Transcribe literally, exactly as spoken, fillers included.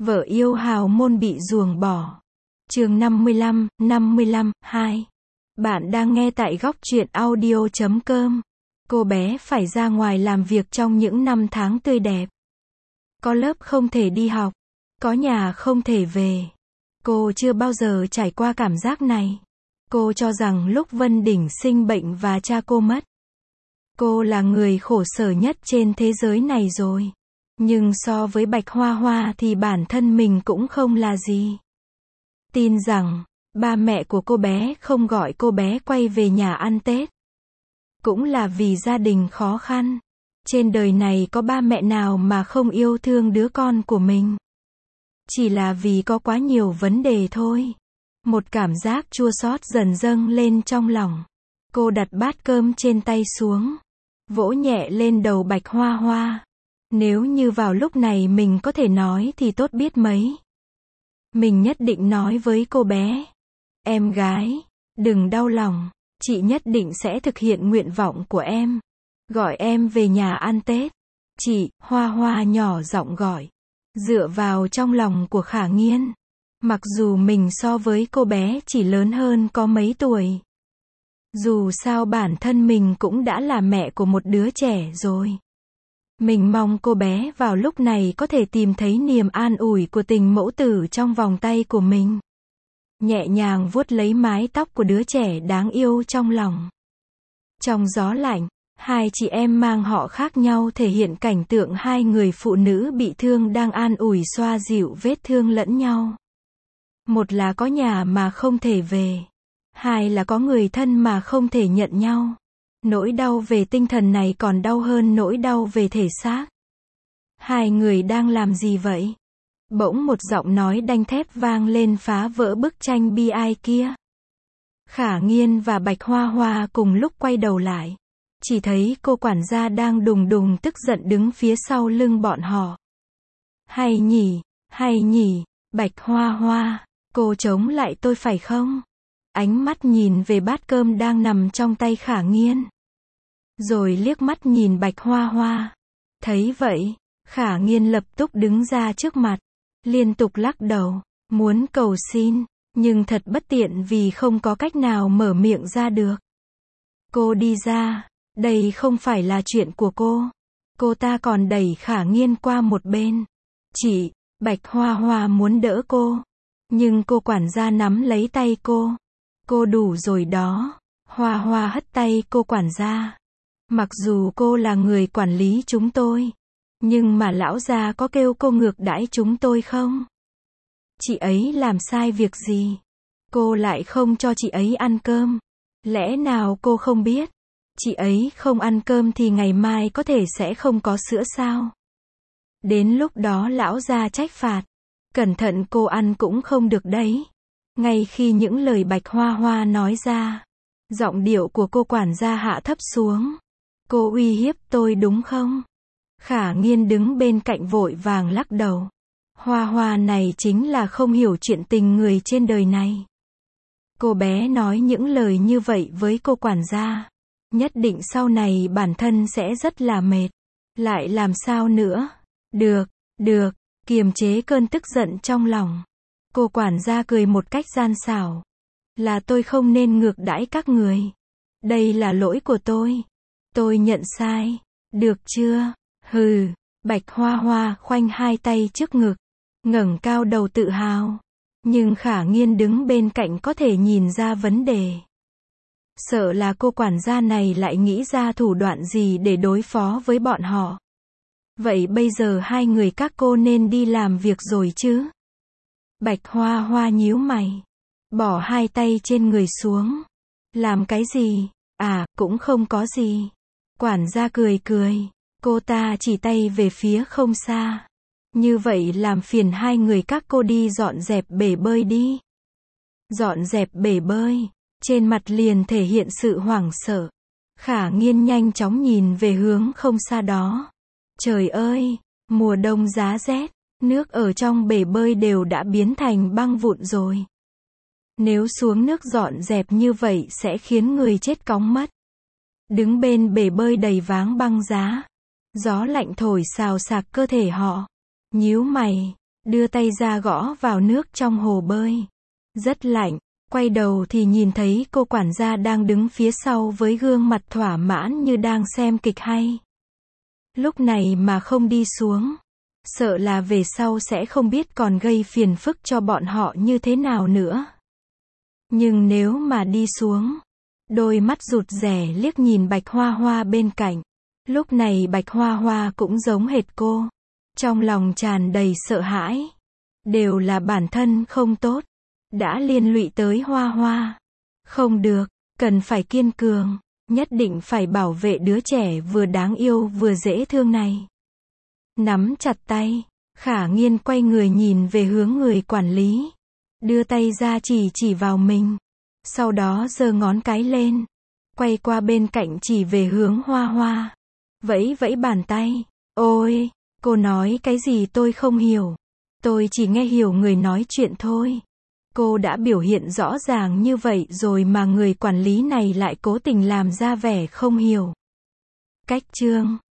Vợ yêu hào môn bị ruồng bỏ. Chương năm mươi lăm, năm mươi lăm, hai. Bạn đang nghe tại góc truyện audio chấm com. Cô bé phải ra ngoài làm việc trong những năm tháng tươi đẹp. Có lớp không thể đi học, có nhà không thể về. Cô chưa bao giờ trải qua cảm giác này. Cô cho rằng lúc Vân Đỉnh sinh bệnh và cha cô mất, cô là người khổ sở nhất trên thế giới này rồi. Nhưng so với Bạch Hoa Hoa thì bản thân mình cũng không là gì. Tin rằng, ba mẹ của cô bé không gọi cô bé quay về nhà ăn Tết. Cũng là vì gia đình khó khăn. Trên đời này có ba mẹ nào mà không yêu thương đứa con của mình. Chỉ là vì có quá nhiều vấn đề thôi. Một cảm giác chua xót dần dâng lên trong lòng. Cô đặt bát cơm trên tay xuống, vỗ nhẹ lên đầu Bạch Hoa Hoa. Nếu như vào lúc này mình có thể nói thì tốt biết mấy. Mình nhất định nói với cô bé. Em gái, đừng đau lòng. Chị nhất định sẽ thực hiện nguyện vọng của em. Gọi em về nhà ăn Tết. Chị, Hoa Hoa nhỏ giọng gọi. Dựa vào trong lòng của Khả Nghiên. Mặc dù mình so với cô bé chỉ lớn hơn có mấy tuổi. Dù sao bản thân mình cũng đã là mẹ của một đứa trẻ rồi. Mình mong cô bé vào lúc này có thể tìm thấy niềm an ủi của tình mẫu tử trong vòng tay của mình. Nhẹ nhàng vuốt lấy mái tóc của đứa trẻ đáng yêu trong lòng. Trong gió lạnh, hai chị em mang họ khác nhau thể hiện cảnh tượng hai người phụ nữ bị thương đang an ủi xoa dịu vết thương lẫn nhau. Một là có nhà mà không thể về. Hai là có người thân mà không thể nhận nhau. Nỗi đau về tinh thần này còn đau hơn nỗi đau về thể xác. Hai người đang làm gì vậy? Bỗng một giọng nói đanh thép vang lên phá vỡ bức tranh bi ai kia. Khả Nghiên và Bạch Hoa Hoa cùng lúc quay đầu lại. Chỉ thấy cô quản gia đang đùng đùng tức giận đứng phía sau lưng bọn họ. Hay nhỉ, hay nhỉ, Bạch Hoa Hoa, cô chống lại tôi phải không? Ánh mắt nhìn về bát cơm đang nằm trong tay Khả Nghiên. Rồi liếc mắt nhìn Bạch Hoa Hoa. Thấy vậy, Khả Nghiên lập tức đứng ra trước mặt. Liên tục lắc đầu, muốn cầu xin, nhưng thật bất tiện vì không có cách nào mở miệng ra được. Cô đi ra, đây không phải là chuyện của cô. Cô ta còn đẩy Khả Nghiên qua một bên. Chị, Bạch Hoa Hoa muốn đỡ cô. Nhưng cô quản gia nắm lấy tay cô. Cô đủ rồi đó. Hoa Hoa hất tay cô quản gia. Mặc dù cô là người quản lý chúng tôi. Nhưng mà lão gia có kêu cô ngược đãi chúng tôi không? Chị ấy làm sai việc gì? Cô lại không cho chị ấy ăn cơm. Lẽ nào cô không biết? Chị ấy không ăn cơm thì ngày mai có thể sẽ không có sữa sao? Đến lúc đó lão gia trách phạt. Cẩn thận cô ăn cũng không được đấy. Ngay khi những lời Bạch Hoa Hoa nói ra, giọng điệu của cô quản gia hạ thấp xuống. Cô uy hiếp tôi đúng không? Khả Nghiên đứng bên cạnh vội vàng lắc đầu. Hoa Hoa này chính là không hiểu chuyện tình người trên đời này. Cô bé nói những lời như vậy với cô quản gia. Nhất định sau này bản thân sẽ rất là mệt. Lại làm sao nữa? Được, được, kiềm chế cơn tức giận trong lòng. Cô quản gia cười một cách gian xảo. Là tôi không nên ngược đãi các người. Đây là lỗi của tôi. Tôi nhận sai. Được chưa? Hừ. Bạch Hoa Hoa khoanh hai tay trước ngực, ngẩng cao đầu tự hào. Nhưng Khả Nghiên đứng bên cạnh có thể nhìn ra vấn đề. Sợ là cô quản gia này lại nghĩ ra thủ đoạn gì để đối phó với bọn họ. Vậy bây giờ hai người các cô nên đi làm việc rồi chứ? Bạch Hoa Hoa nhíu mày, bỏ hai tay trên người xuống. Làm cái gì? À, cũng không có gì. Quản gia cười cười. Cô ta chỉ tay về phía không xa. Như vậy làm phiền hai người các cô đi dọn dẹp bể bơi đi. Dọn dẹp bể bơi. Trên mặt liền thể hiện sự hoảng sợ. Khả Nghiên nhanh chóng nhìn về hướng không xa đó. Trời ơi, mùa đông giá rét, nước ở trong bể bơi đều đã biến thành băng vụn rồi. Nếu xuống nước dọn dẹp như vậy sẽ khiến người chết cóng mất. Đứng bên bể bơi đầy váng băng giá. Gió lạnh thổi xào xạc cơ thể họ. Nhíu mày, đưa tay ra gõ vào nước trong hồ bơi. Rất lạnh, quay đầu thì nhìn thấy cô quản gia đang đứng phía sau với gương mặt thỏa mãn như đang xem kịch hay. Lúc này mà không đi xuống, sợ là về sau sẽ không biết còn gây phiền phức cho bọn họ như thế nào nữa. Nhưng nếu mà đi xuống, đôi mắt rụt rè liếc nhìn Bạch Hoa Hoa bên cạnh. Lúc này Bạch Hoa Hoa cũng giống hệt cô. Trong lòng tràn đầy sợ hãi. Đều là bản thân không tốt. Đã liên lụy tới Hoa Hoa. Không được, cần phải kiên cường. Nhất định phải bảo vệ đứa trẻ vừa đáng yêu vừa dễ thương này. Nắm chặt tay, Khả Nghiên quay người nhìn về hướng người quản lý. Đưa tay ra chỉ chỉ vào mình. Sau đó giơ ngón cái lên. Quay qua bên cạnh chỉ về hướng Hoa Hoa. Vẫy vẫy bàn tay. Ôi, cô nói cái gì tôi không hiểu. Tôi chỉ nghe hiểu người nói chuyện thôi. Cô đã biểu hiện rõ ràng như vậy rồi mà người quản lý này lại cố tình làm ra vẻ không hiểu. Cách chương